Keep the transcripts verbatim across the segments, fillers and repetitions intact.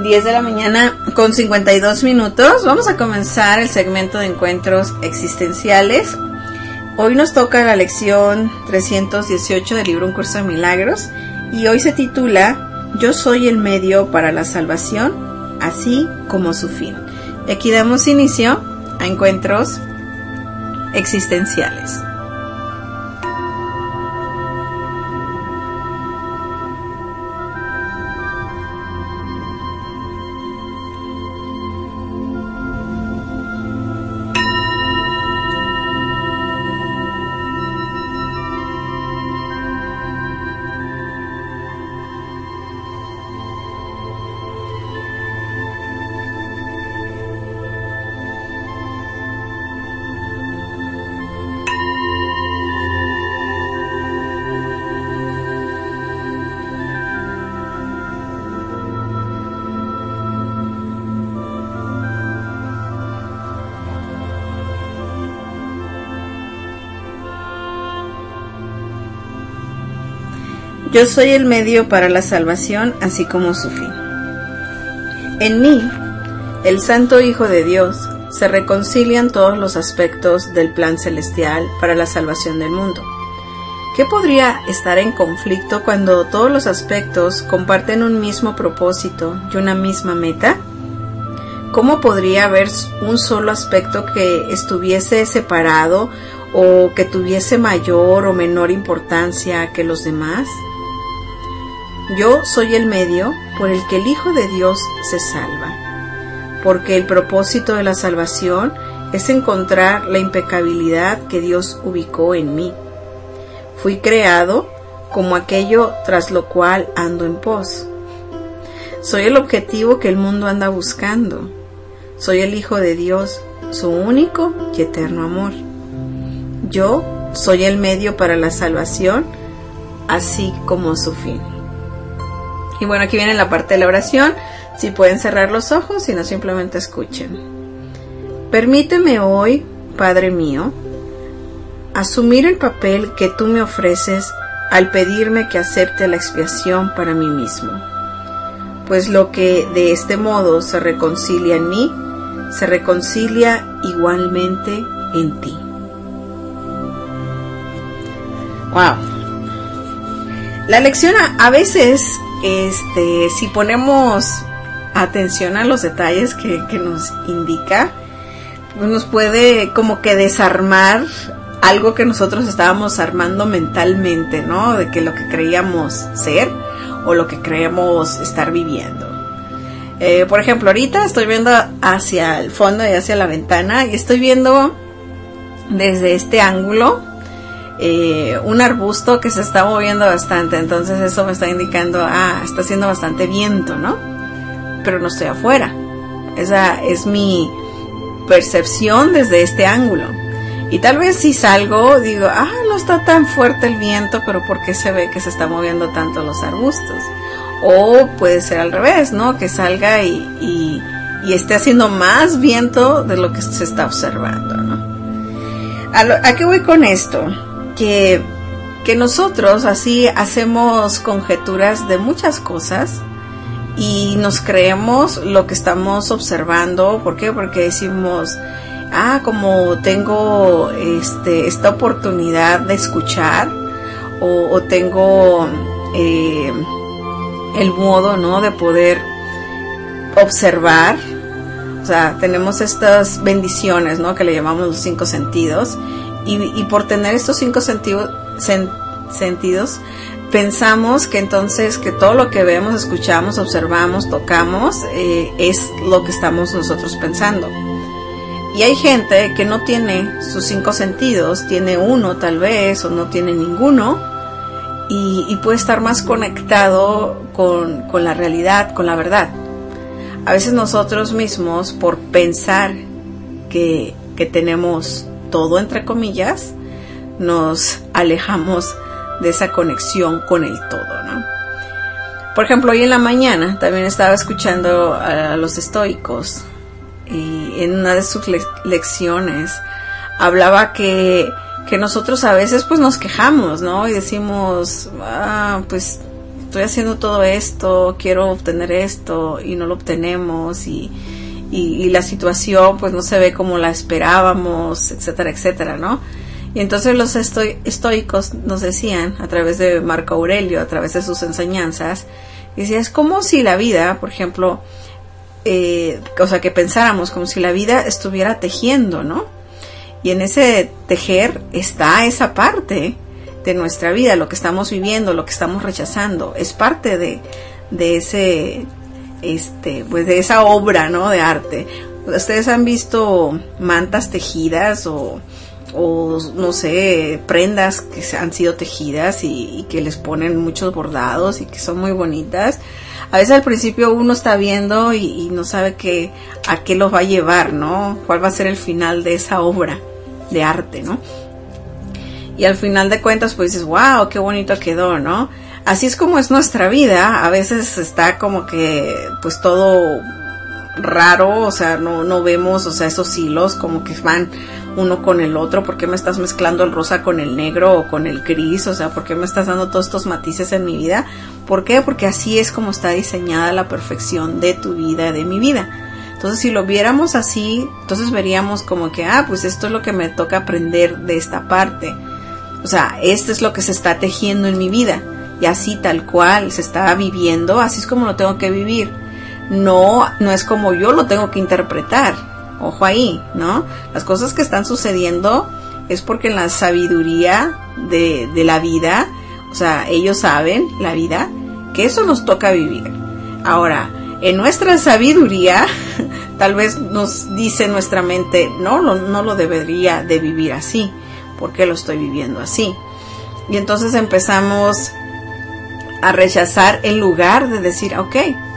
diez de la mañana con cincuenta y dos minutos. Vamos a comenzar el segmento de encuentros existenciales. Hoy nos toca la lección trescientos dieciocho del libro Un Curso de Milagros y hoy se titula Yo soy el medio para la salvación, así como su fin. Y aquí damos inicio a encuentros existenciales. Yo soy el medio para la salvación, así como su fin. En mí, el Santo Hijo de Dios, se reconcilian todos los aspectos del plan celestial para la salvación del mundo. ¿Qué podría estar en conflicto cuando todos los aspectos comparten un mismo propósito y una misma meta? ¿Cómo podría haber un solo aspecto que estuviese separado o que tuviese mayor o menor importancia que los demás? Yo soy el medio por el que el Hijo de Dios se salva, porque el propósito de la salvación es encontrar la impecabilidad que Dios ubicó en mí. Fui creado como aquello tras lo cual ando en pos. Soy el objetivo que el mundo anda buscando. Soy el Hijo de Dios, su único y eterno amor. Yo soy el medio para la salvación, así como su fin. Y bueno, aquí viene la parte de la oración. Si pueden cerrar los ojos, si no simplemente escuchen. Permíteme hoy, Padre mío, asumir el papel que tú me ofreces al pedirme que acepte la expiación para mí mismo. Pues lo que de este modo se reconcilia en mí, se reconcilia igualmente en ti. Wow. La lección a, a veces, este, si ponemos atención a los detalles que, que nos indica, pues nos puede como que desarmar algo que nosotros estábamos armando mentalmente, ¿no? De que lo que creíamos ser o lo que creemos estar viviendo. Eh, por ejemplo, ahorita estoy viendo hacia el fondo y hacia la ventana y estoy viendo desde este ángulo Eh, un arbusto que se está moviendo bastante, entonces eso me está indicando, ah, está haciendo bastante viento, ¿no? Pero no estoy afuera. Esa es mi percepción desde este ángulo. Y tal vez si salgo, digo, ah, no está tan fuerte el viento, pero ¿por qué se ve que se está moviendo tanto los arbustos? O puede ser al revés, ¿no? Que salga y, y, y esté haciendo más viento de lo que se está observando, ¿no? ¿A, lo, ¿a qué voy con esto? Que, que nosotros así hacemos conjeturas de muchas cosas y nos creemos lo que estamos observando. ¿Por qué? Porque decimos, ah, como tengo este, esta oportunidad de escuchar o, o tengo eh, el modo, ¿no?, de poder observar. O sea, tenemos estas bendiciones, ¿no?, que le llamamos los cinco sentidos. Y, y por tener estos cinco sentido, sen, sentidos, pensamos que entonces que todo lo que vemos, escuchamos, observamos, tocamos, eh, es lo que estamos nosotros pensando. Y hay gente que no tiene sus cinco sentidos, tiene uno tal vez, o no tiene ninguno, y, y puede estar más conectado con, con la realidad, con la verdad. A veces nosotros mismos, por pensar que, que tenemos todo, entre comillas, nos alejamos de esa conexión con el todo, ¿no? Por ejemplo, hoy en la mañana también estaba escuchando a los estoicos y en una de sus le- lecciones hablaba que, que nosotros a veces pues nos quejamos, ¿no? Y decimos, ah, pues estoy haciendo todo esto, quiero obtener esto y no lo obtenemos y, y, y la situación pues no se ve como la esperábamos, etcétera, etcétera, ¿no? Y entonces los esto- estoicos nos decían, a través de Marco Aurelio, a través de sus enseñanzas, decía, es como si la vida, por ejemplo, eh, o sea, que pensáramos como si la vida estuviera tejiendo, ¿no? Y en ese tejer está esa parte de nuestra vida, lo que estamos viviendo, lo que estamos rechazando, es parte de, de ese, este, pues de esa obra, ¿no? De arte. Ustedes han visto mantas tejidas o, o no sé, prendas que han sido tejidas y, y que les ponen muchos bordados y que son muy bonitas. A veces al principio uno está viendo y, y no sabe qué, a qué los va a llevar, ¿no? Cuál va a ser el final de esa obra de arte, ¿no? Y al final de cuentas pues dices, wow, qué bonito quedó, ¿no? Así es como es nuestra vida. A veces está como que pues todo raro, o sea, no, no vemos, o sea, esos hilos como que van uno con el otro. ¿Por qué me estás mezclando el rosa con el negro o con el gris? O sea, ¿por qué me estás dando todos estos matices en mi vida? ¿Por qué? Porque así es como está diseñada la perfección de tu vida, de mi vida. Entonces, si lo viéramos así, entonces veríamos como que, ah, pues esto es lo que me toca aprender de esta parte. O sea, esto es lo que se está tejiendo en mi vida. Y así tal cual se está viviendo, así es como lo tengo que vivir. No, no es como yo lo tengo que interpretar. Ojo ahí, ¿no? Las cosas que están sucediendo es porque en la sabiduría de, de la vida, o sea, ellos saben, la vida, que eso nos toca vivir. Ahora, en nuestra sabiduría, tal vez nos dice nuestra mente, no, no, no lo debería de vivir así. ¿Por qué lo estoy viviendo así? Y entonces empezamos a rechazar en lugar de decir, ok,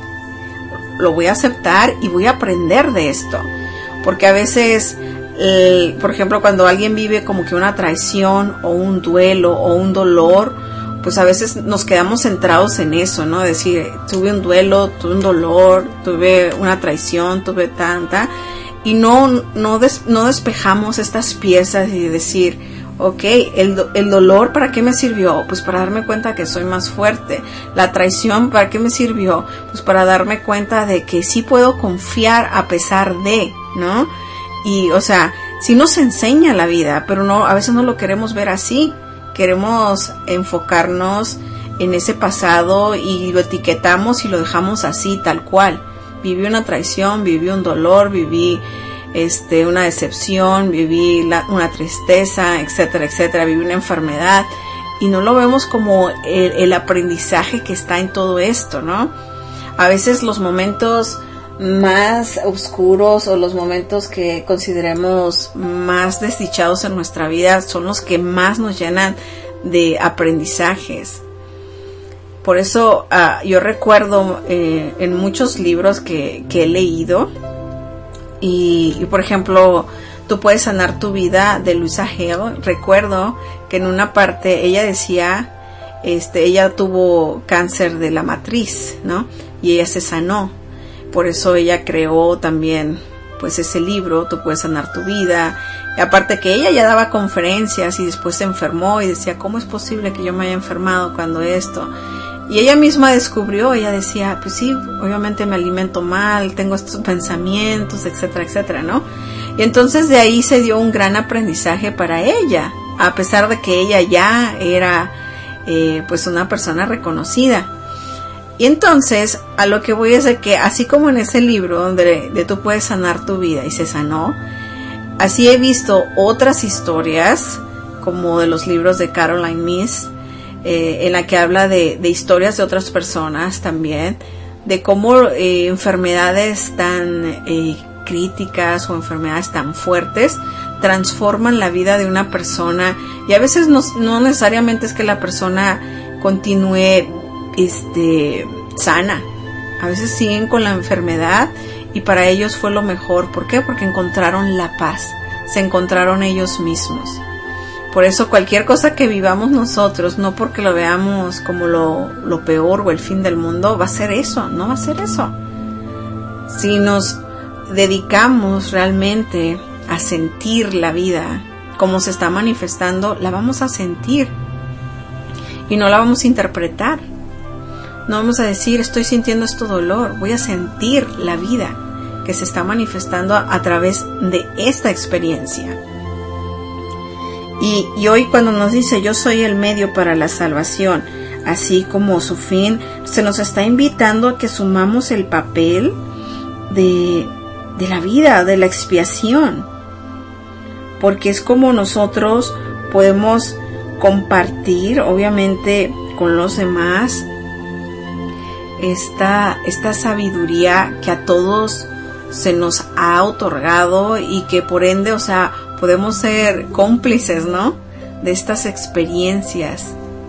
lo voy a aceptar y voy a aprender de esto. Porque a veces, eh, por ejemplo, cuando alguien vive como que una traición o un duelo o un dolor, pues a veces nos quedamos centrados en eso, ¿no? Decir, tuve un duelo, tuve un dolor, tuve una traición, tuve tanta, y no, no, des, no despejamos estas piezas y decir, ok, el, el dolor, ¿para qué me sirvió? Pues para darme cuenta que soy más fuerte. La traición, ¿para qué me sirvió? Pues para darme cuenta de que sí puedo confiar a pesar de, ¿no? Y, o sea, sí nos enseña la vida, pero no, a veces no lo queremos ver así. Queremos enfocarnos en ese pasado y lo etiquetamos y lo dejamos así, tal cual. Viví una traición, viví un dolor, viví este, una decepción, viví la, una tristeza, etcétera, etcétera, viví una enfermedad, y no lo vemos como el, el aprendizaje que está en todo esto, ¿no? A veces los momentos más oscuros o los momentos que consideremos más desdichados en nuestra vida son los que más nos llenan de aprendizajes. Por eso uh, yo recuerdo eh, en muchos libros que, que he leído, y, y por ejemplo, Tú puedes sanar tu vida, de Louisa Hay. Recuerdo que en una parte ella decía, este, ella tuvo cáncer de la matriz, ¿no? Y ella se sanó. Por eso ella creó también, pues, ese libro, Tú puedes sanar tu vida. Y aparte que ella ya daba conferencias y después se enfermó y decía, ¿cómo es posible que yo me haya enfermado cuando esto? Y ella misma descubrió, ella decía, pues sí, obviamente me alimento mal, tengo estos pensamientos, etcétera, etcétera, ¿no? Y entonces de ahí se dio un gran aprendizaje para ella, a pesar de que ella ya era eh, pues una persona reconocida. Y entonces a lo que voy es de que así como en ese libro donde de Tú puedes sanar tu vida y se sanó, así he visto otras historias como de los libros de Caroline Myss, eh, en la que habla de, de historias de otras personas también, de cómo eh, enfermedades tan eh, críticas o enfermedades tan fuertes transforman la vida de una persona, y a veces no, no necesariamente es que la persona continúe este, sana, a veces siguen con la enfermedad y para ellos fue lo mejor. ¿Por qué? Porque encontraron la paz, se encontraron ellos mismos. Por eso cualquier cosa que vivamos nosotros, no porque lo veamos como lo, lo peor o el fin del mundo, va a ser eso, no va a ser eso. Si nos dedicamos realmente a sentir la vida como se está manifestando, la vamos a sentir y no la vamos a interpretar. No vamos a decir, estoy sintiendo este dolor, voy a sentir la vida que se está manifestando a, a través de esta experiencia. Y, y hoy cuando nos dice, yo soy el medio para la salvación, así como su fin, se nos está invitando a que sumamos el papel de, de la vida, de la expiación, porque es como nosotros podemos compartir, obviamente, con los demás esta, esta sabiduría que a todos se nos ha otorgado y que por ende, o sea, podemos ser cómplices, ¿no?, de estas experiencias.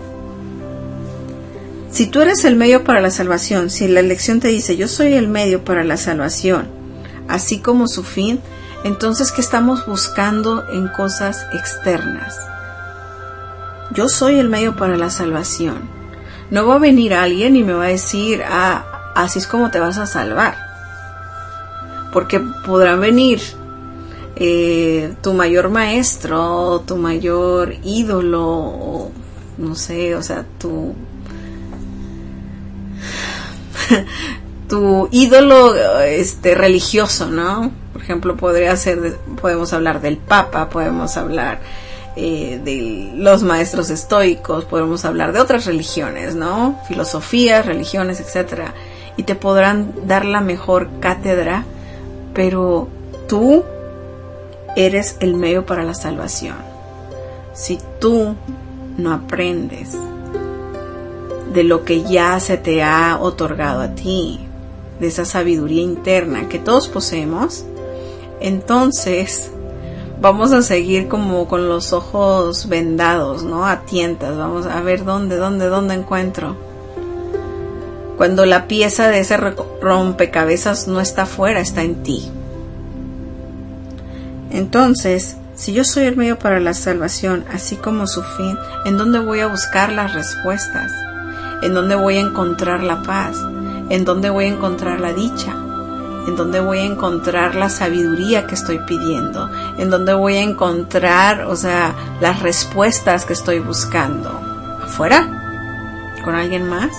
Si tú eres el medio para la salvación, si la lección te dice, yo soy el medio para la salvación, así como su fin, entonces, ¿qué estamos buscando en cosas externas? Yo soy el medio para la salvación. No va a venir alguien y me va a decir, ah, así es como te vas a salvar. Porque podrán venir eh, tu mayor maestro, tu mayor ídolo, o, no sé, o sea, tu... tu ídolo este religioso, ¿no? Por ejemplo, podría ser, podemos hablar del Papa, podemos hablar eh, de los maestros estoicos, podemos hablar de otras religiones, ¿no? Filosofías, religiones, etcétera. Y te podrán dar la mejor cátedra, pero tú eres el medio para la salvación. Si tú no aprendes de lo que ya se te ha otorgado a ti, de esa sabiduría interna que todos poseemos, entonces vamos a seguir como con los ojos vendados, ¿no? A tientas, vamos a ver dónde, dónde, dónde encuentro. Cuando la pieza de ese rompecabezas no está afuera, está en ti. Entonces, si yo soy el medio para la salvación, así como su fin, ¿en dónde voy a buscar las respuestas? ¿En dónde voy a encontrar la paz? ¿En dónde voy a encontrar la dicha? ¿En dónde voy a encontrar la sabiduría que estoy pidiendo? ¿En dónde voy a encontrar, o sea, las respuestas que estoy buscando? ¿Afuera? ¿Con alguien más?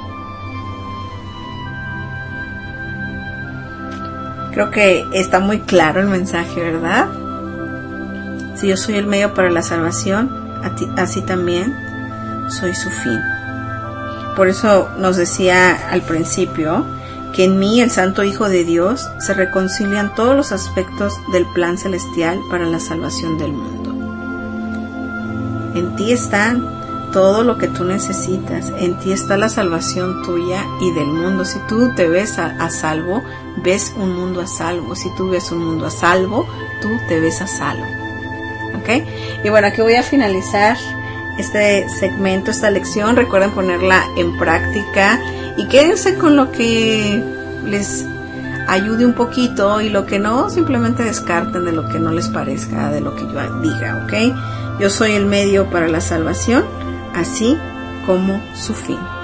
Creo que está muy claro el mensaje, ¿verdad? Si yo soy el medio para la salvación, así también soy su fin. Por eso nos decía al principio que en mí, el Santo Hijo de Dios, se reconcilian todos los aspectos del plan celestial para la salvación del mundo. En ti está todo lo que tú necesitas, en ti está la salvación tuya y del mundo. Si tú te ves a, a salvo, ves un mundo a salvo. Si tú ves un mundo a salvo, tú te ves a salvo. ¿Ok? Y bueno, aquí voy a finalizar este segmento, esta lección. Recuerden ponerla en práctica y quédense con lo que les ayude un poquito, y lo que no, simplemente descarten de lo que no les parezca, de lo que yo diga, ¿ok? Yo soy el medio para la salvación, así como su fin.